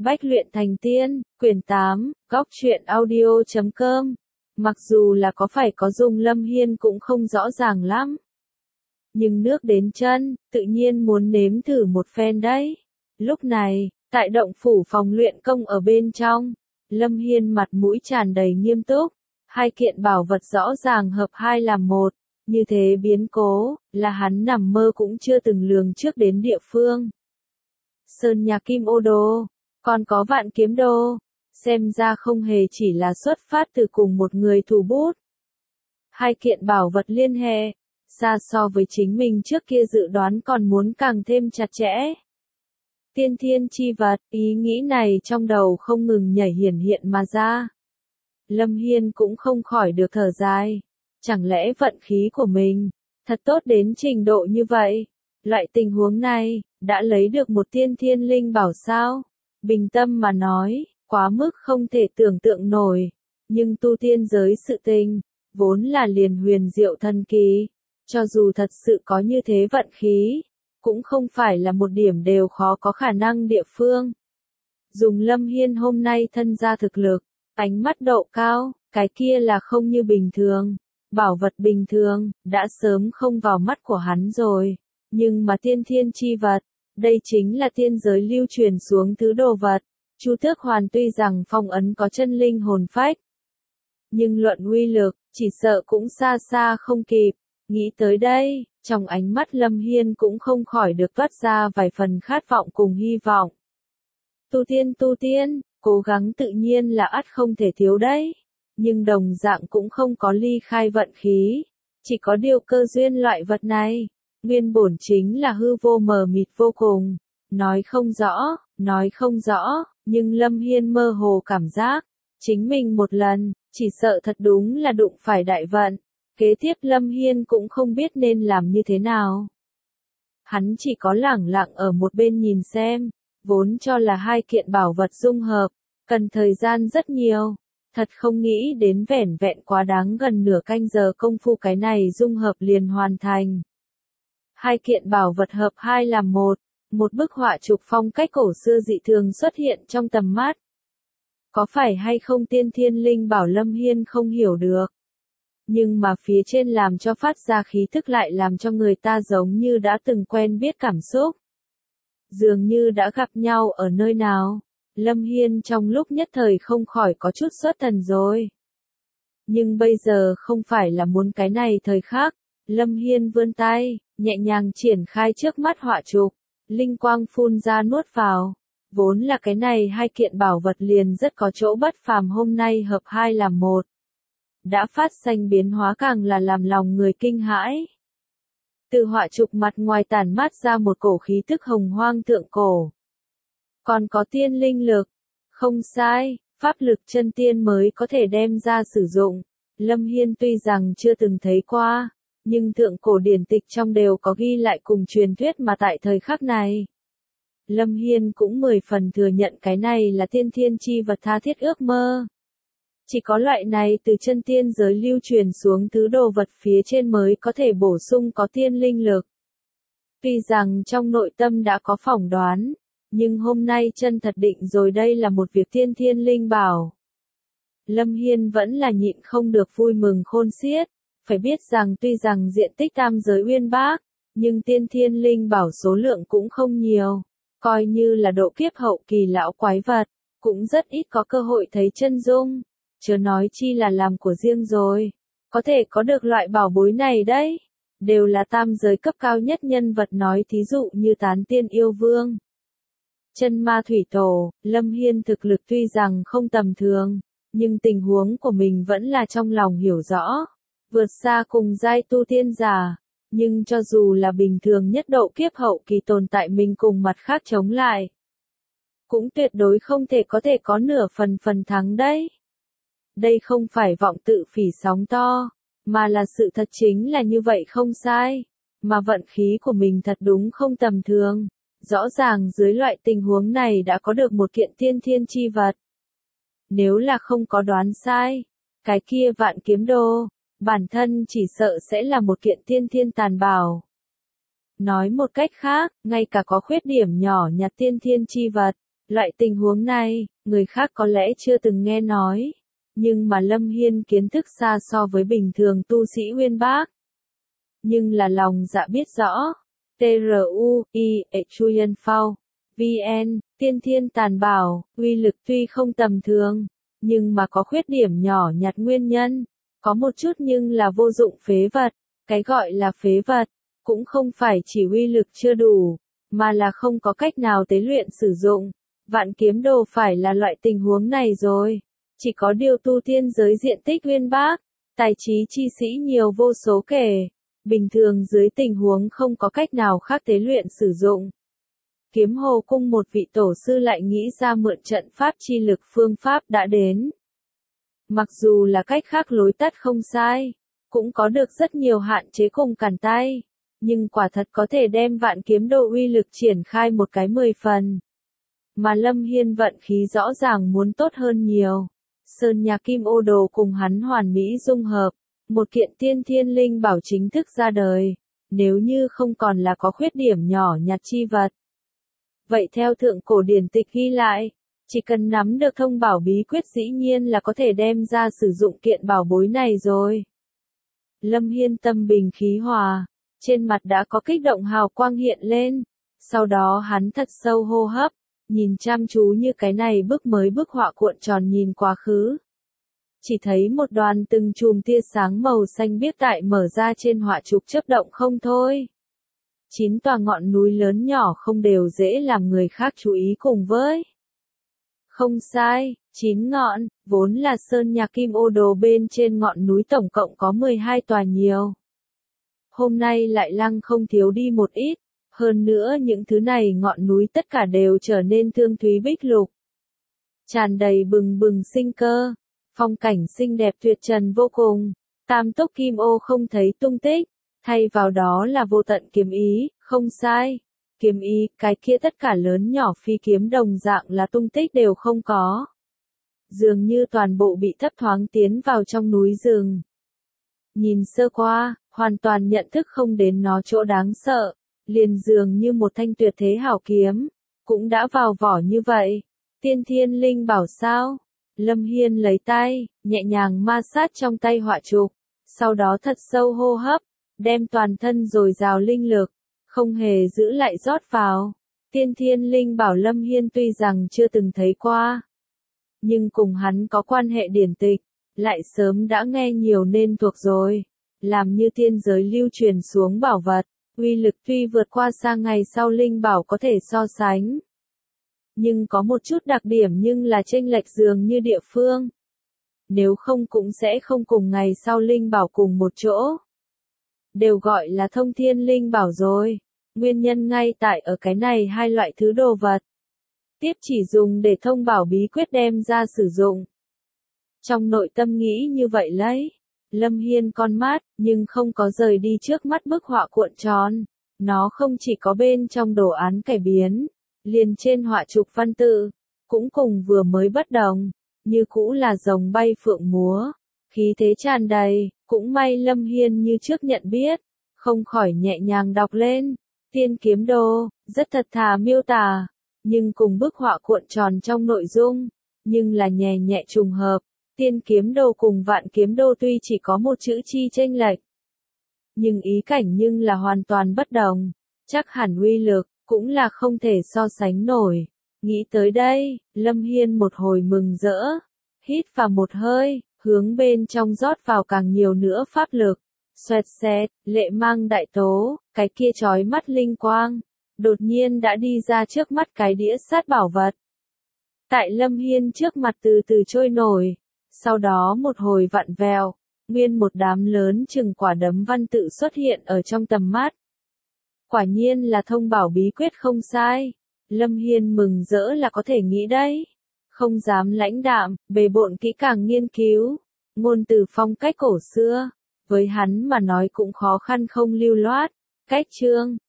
Bách luyện thành tiên, quyển 8, góc truyện audio.com. Mặc dù là có phải có dùng Lâm Hiên cũng không rõ ràng lắm. Nhưng nước đến chân, tự nhiên muốn nếm thử một phen đấy. Lúc này, tại động phủ phòng luyện công ở bên trong, Lâm Hiên mặt mũi tràn đầy nghiêm túc. Hai kiện bảo vật rõ ràng hợp hai làm một, như thế biến cố, là hắn nằm mơ cũng chưa từng lường trước đến địa phương. Sơn Nhạc Kim Ô Đô, còn có Vạn Kiếm Đô, xem ra không hề chỉ là xuất phát từ cùng một người thủ bút. Hai kiện bảo vật liên hệ, xa so với chính mình trước kia dự đoán còn muốn càng thêm chặt chẽ. Tiên thiên chi vật, ý nghĩ này trong đầu không ngừng nhảy hiển hiện mà ra. Lâm Hiên cũng không khỏi được thở dài. Chẳng lẽ vận khí của mình thật tốt đến trình độ như vậy? Loại tình huống này, đã lấy được một tiên thiên linh bảo sao? Bình tâm mà nói, quá mức không thể tưởng tượng nổi. Nhưng tu tiên giới sự tình, vốn là liền huyền diệu thần kỳ. Cho dù thật sự có như thế vận khí, cũng không phải là một điểm đều khó có khả năng địa phương. Dùng Lâm Hiên hôm nay thân ra thực lực, ánh mắt độ cao, cái kia là không như bình thường. Bảo vật bình thường, đã sớm không vào mắt của hắn rồi. Nhưng mà tiên thiên chi vật, đây chính là tiên giới lưu truyền xuống thứ đồ vật. Chu Tước Hoàn tuy rằng phong ấn có chân linh hồn phách, nhưng luận uy lực, chỉ sợ cũng xa xa không kịp. Nghĩ tới đây, trong ánh mắt Lâm Hiên cũng không khỏi được toát ra vài phần khát vọng cùng hy vọng. Tu tiên, cố gắng tự nhiên là ắt không thể thiếu đấy. Nhưng đồng dạng cũng không có ly khai vận khí. Chỉ có điều cơ duyên loại vật này, nguyên bổn chính là hư vô mờ mịt vô cùng. Nói không rõ, nhưng Lâm Hiên mơ hồ cảm giác, chính mình một lần, chỉ sợ thật đúng là đụng phải đại vận. Kế tiếp Lâm Hiên cũng không biết nên làm như thế nào. Hắn chỉ có lẳng lặng ở một bên nhìn xem, vốn cho là hai kiện bảo vật dung hợp, cần thời gian rất nhiều. Thật không nghĩ đến vẻn vẹn quá đáng gần nửa canh giờ công phu cái này dung hợp liền hoàn thành. Hai kiện bảo vật hợp hai làm một bức họa trục phong cách cổ xưa dị thường xuất hiện trong tầm mắt. Có phải hay không tiên thiên linh bảo Lâm Hiên không hiểu được. Nhưng mà phía trên làm cho phát ra khí thức lại làm cho người ta giống như đã từng quen biết cảm xúc. Dường như đã gặp nhau ở nơi nào. Lâm Hiên trong lúc nhất thời không khỏi có chút xuất thần rồi. Nhưng bây giờ không phải là muốn cái này thời khắc. Lâm Hiên vươn tay, nhẹ nhàng triển khai trước mắt họa trục. Linh quang phun ra nuốt vào. Vốn là cái này hai kiện bảo vật liền rất có chỗ bất phàm, hôm nay hợp hai làm một. Đã phát sinh biến hóa càng là làm lòng người kinh hãi. Từ họa trục mặt ngoài tản mát ra một cổ khí tức hồng hoang thượng cổ. Còn có tiên linh lực. Không sai, pháp lực chân tiên mới có thể đem ra sử dụng. Lâm Hiên tuy rằng chưa từng thấy qua, nhưng thượng cổ điển tịch trong đều có ghi lại cùng truyền thuyết mà tại thời khắc này. Lâm Hiên cũng 10 phần thừa nhận cái này là tiên thiên chi vật tha thiết ước mơ. Chỉ có loại này từ chân tiên giới lưu truyền xuống thứ đồ vật phía trên mới có thể bổ sung có tiên linh lực. Tuy rằng trong nội tâm đã có phỏng đoán, nhưng hôm nay chân thật định rồi đây là một việc tiên thiên linh bảo. Lâm Hiên vẫn là nhịn không được vui mừng khôn xiết, phải biết rằng tuy rằng diện tích tam giới uyên bác, nhưng tiên thiên linh bảo số lượng cũng không nhiều, coi như là độ kiếp hậu kỳ lão quái vật, cũng rất ít có cơ hội thấy chân dung, chớ nói chi là làm của riêng rồi, có thể có được loại bảo bối này đấy, đều là tam giới cấp cao nhất nhân vật, nói thí dụ như Tán Tiên Yêu Vương. Chân Ma Thủy Tổ, Lâm Hiên thực lực tuy rằng không tầm thường, nhưng tình huống của mình vẫn là trong lòng hiểu rõ, vượt xa cùng giai tu tiên giả, nhưng cho dù là bình thường nhất độ kiếp hậu kỳ tồn tại mình cùng mặt khác chống lại, cũng tuyệt đối không thể có nửa phần thắng đấy. Đây không phải vọng tự phỉ sóng to, mà là sự thật chính là như vậy không sai, mà vận khí của mình thật đúng không tầm thường. Rõ ràng dưới loại tình huống này đã có được một kiện tiên thiên chi vật. Nếu là không có đoán sai, cái kia Vạn Kiếm Đô, bản thân chỉ sợ sẽ là một kiện tiên thiên tàn bảo. Nói một cách khác, ngay cả có khuyết điểm nhỏ nhặt tiên thiên chi vật, Loại tình huống này, người khác có lẽ chưa từng nghe nói. Nhưng mà Lâm Hiên kiến thức xa so với bình thường tu sĩ uyên bác. Nhưng là lòng dạ biết rõ. TRUI, Chuyen Phao, VN, tiên thiên tàn bảo, uy lực tuy không tầm thường, nhưng mà có khuyết điểm nhỏ nhặt nguyên nhân. Có một chút nhưng là vô dụng phế vật. Cái gọi là phế vật, cũng không phải chỉ uy lực chưa đủ, mà là không có cách nào tế luyện sử dụng. Vạn kiếm đồ phải là loại tình huống này rồi. Chỉ có điều tu tiên giới diện tích uyên bác, tài trí chi sĩ nhiều vô số kể. Bình thường dưới tình huống không có cách nào khác tế luyện sử dụng. Kiếm Hồ Cung một vị tổ sư lại nghĩ ra mượn trận pháp chi lực phương pháp đã đến. Mặc dù là cách khác lối tắt không sai, cũng có được rất nhiều hạn chế cùng cản tay, nhưng quả thật có thể đem vạn kiếm đồ uy lực triển khai một cái 10 phần. Mà Lâm Hiên vận khí rõ ràng muốn tốt hơn nhiều. Sơn Nhà Kim Ô Đồ cùng hắn hoàn mỹ dung hợp, một kiện tiên thiên linh bảo chính thức ra đời, nếu như không còn là có khuyết điểm nhỏ nhặt chi vật. Vậy theo thượng cổ điển tịch ghi lại, chỉ cần nắm được thông bảo bí quyết dĩ nhiên là có thể đem ra sử dụng kiện bảo bối này rồi. Lâm Hiên tâm bình khí hòa, trên mặt đã có kích động hào quang hiện lên, sau đó hắn thật sâu hô hấp, nhìn chăm chú như cái này bức họa cuộn tròn nhìn quá khứ. Chỉ thấy một đoàn từng chùm tia sáng màu xanh biếc tại mở ra trên họa trục chớp động không thôi. 9 tòa ngọn núi lớn nhỏ không đều dễ làm người khác chú ý cùng với. Không sai, 9 ngọn, vốn là Sơn Nhà Kim Ô Đồ bên trên ngọn núi tổng cộng có 12 tòa nhiều. Hôm nay lại lăng không thiếu đi một ít, hơn nữa những thứ này ngọn núi tất cả đều trở nên thương thúy bích lục. Tràn đầy bừng bừng sinh cơ, phong cảnh xinh đẹp tuyệt trần vô cùng, tam túc kim ô không thấy tung tích, thay vào đó là vô tận kiếm ý, không sai. Kiếm ý, cái kia tất cả lớn nhỏ phi kiếm đồng dạng là tung tích đều không có. Dường như toàn bộ bị thấp thoáng tiến vào trong núi rừng. Nhìn sơ qua, hoàn toàn nhận thức không đến nó chỗ đáng sợ, liền dường như một thanh tuyệt thế hảo kiếm, cũng đã vào vỏ như vậy. Tiên thiên linh bảo sao? Lâm Hiên lấy tay, nhẹ nhàng ma sát trong tay họa trục, sau đó thật sâu hô hấp, đem toàn thân dồi dào linh lực, không hề giữ lại rót vào. Tiên thiên linh bảo Lâm Hiên tuy rằng chưa từng thấy qua, nhưng cùng hắn có quan hệ điển tịch, lại sớm đã nghe nhiều nên thuộc rồi. Làm như tiên giới lưu truyền xuống bảo vật, uy lực tuy vượt qua xa ngày sau linh bảo có thể so sánh. Nhưng có một chút đặc điểm nhưng là chênh lệch dường như địa phương. Nếu không cũng sẽ không cùng ngày sau linh bảo cùng một chỗ. Đều gọi là thông thiên linh bảo rồi. Nguyên nhân ngay tại ở cái này hai loại thứ đồ vật. Tiếp chỉ dùng để thông bảo bí quyết đem ra sử dụng. Trong nội tâm nghĩ như vậy lấy. Lâm Hiên con mắt, nhưng không có rời đi trước mắt bức họa cuộn tròn. Nó không chỉ có bên trong đồ án cải biến, liền trên họa trục văn tự, cũng cùng vừa mới bất đồng, như cũ là rồng bay phượng múa, khí thế tràn đầy, cũng may Lâm Hiên như trước nhận biết, không khỏi nhẹ nhàng đọc lên, tiên kiếm đồ, rất thật thà miêu tả, nhưng cùng bức họa cuộn tròn trong nội dung, nhưng là nhẹ nhẹ trùng hợp, tiên kiếm đồ cùng vạn kiếm đồ tuy chỉ có một chữ chi chênh lệch, nhưng ý cảnh nhưng là hoàn toàn bất đồng, chắc hẳn uy lực cũng là không thể so sánh nổi. Nghĩ tới đây, Lâm Hiên một hồi mừng rỡ, hít vào một hơi, hướng bên trong rót vào càng nhiều nữa pháp lực. Xoẹt xẹt, lệ mang đại tố, cái kia chói mắt linh quang, đột nhiên đã đi ra trước mắt cái đĩa sát bảo vật. Tại Lâm Hiên trước mặt từ từ trôi nổi, sau đó một hồi vặn vẹo, nguyên một đám lớn chừng quả đấm văn tự xuất hiện ở trong tầm mắt. Quả nhiên là thông bảo bí quyết không sai. Lâm Hiên mừng rỡ là có thể nghĩ đấy. Không dám lãnh đạm, bề bộn kỹ càng nghiên cứu. Ngôn từ phong cách cổ xưa. Với hắn mà nói cũng khó khăn không lưu loát. Cách chương,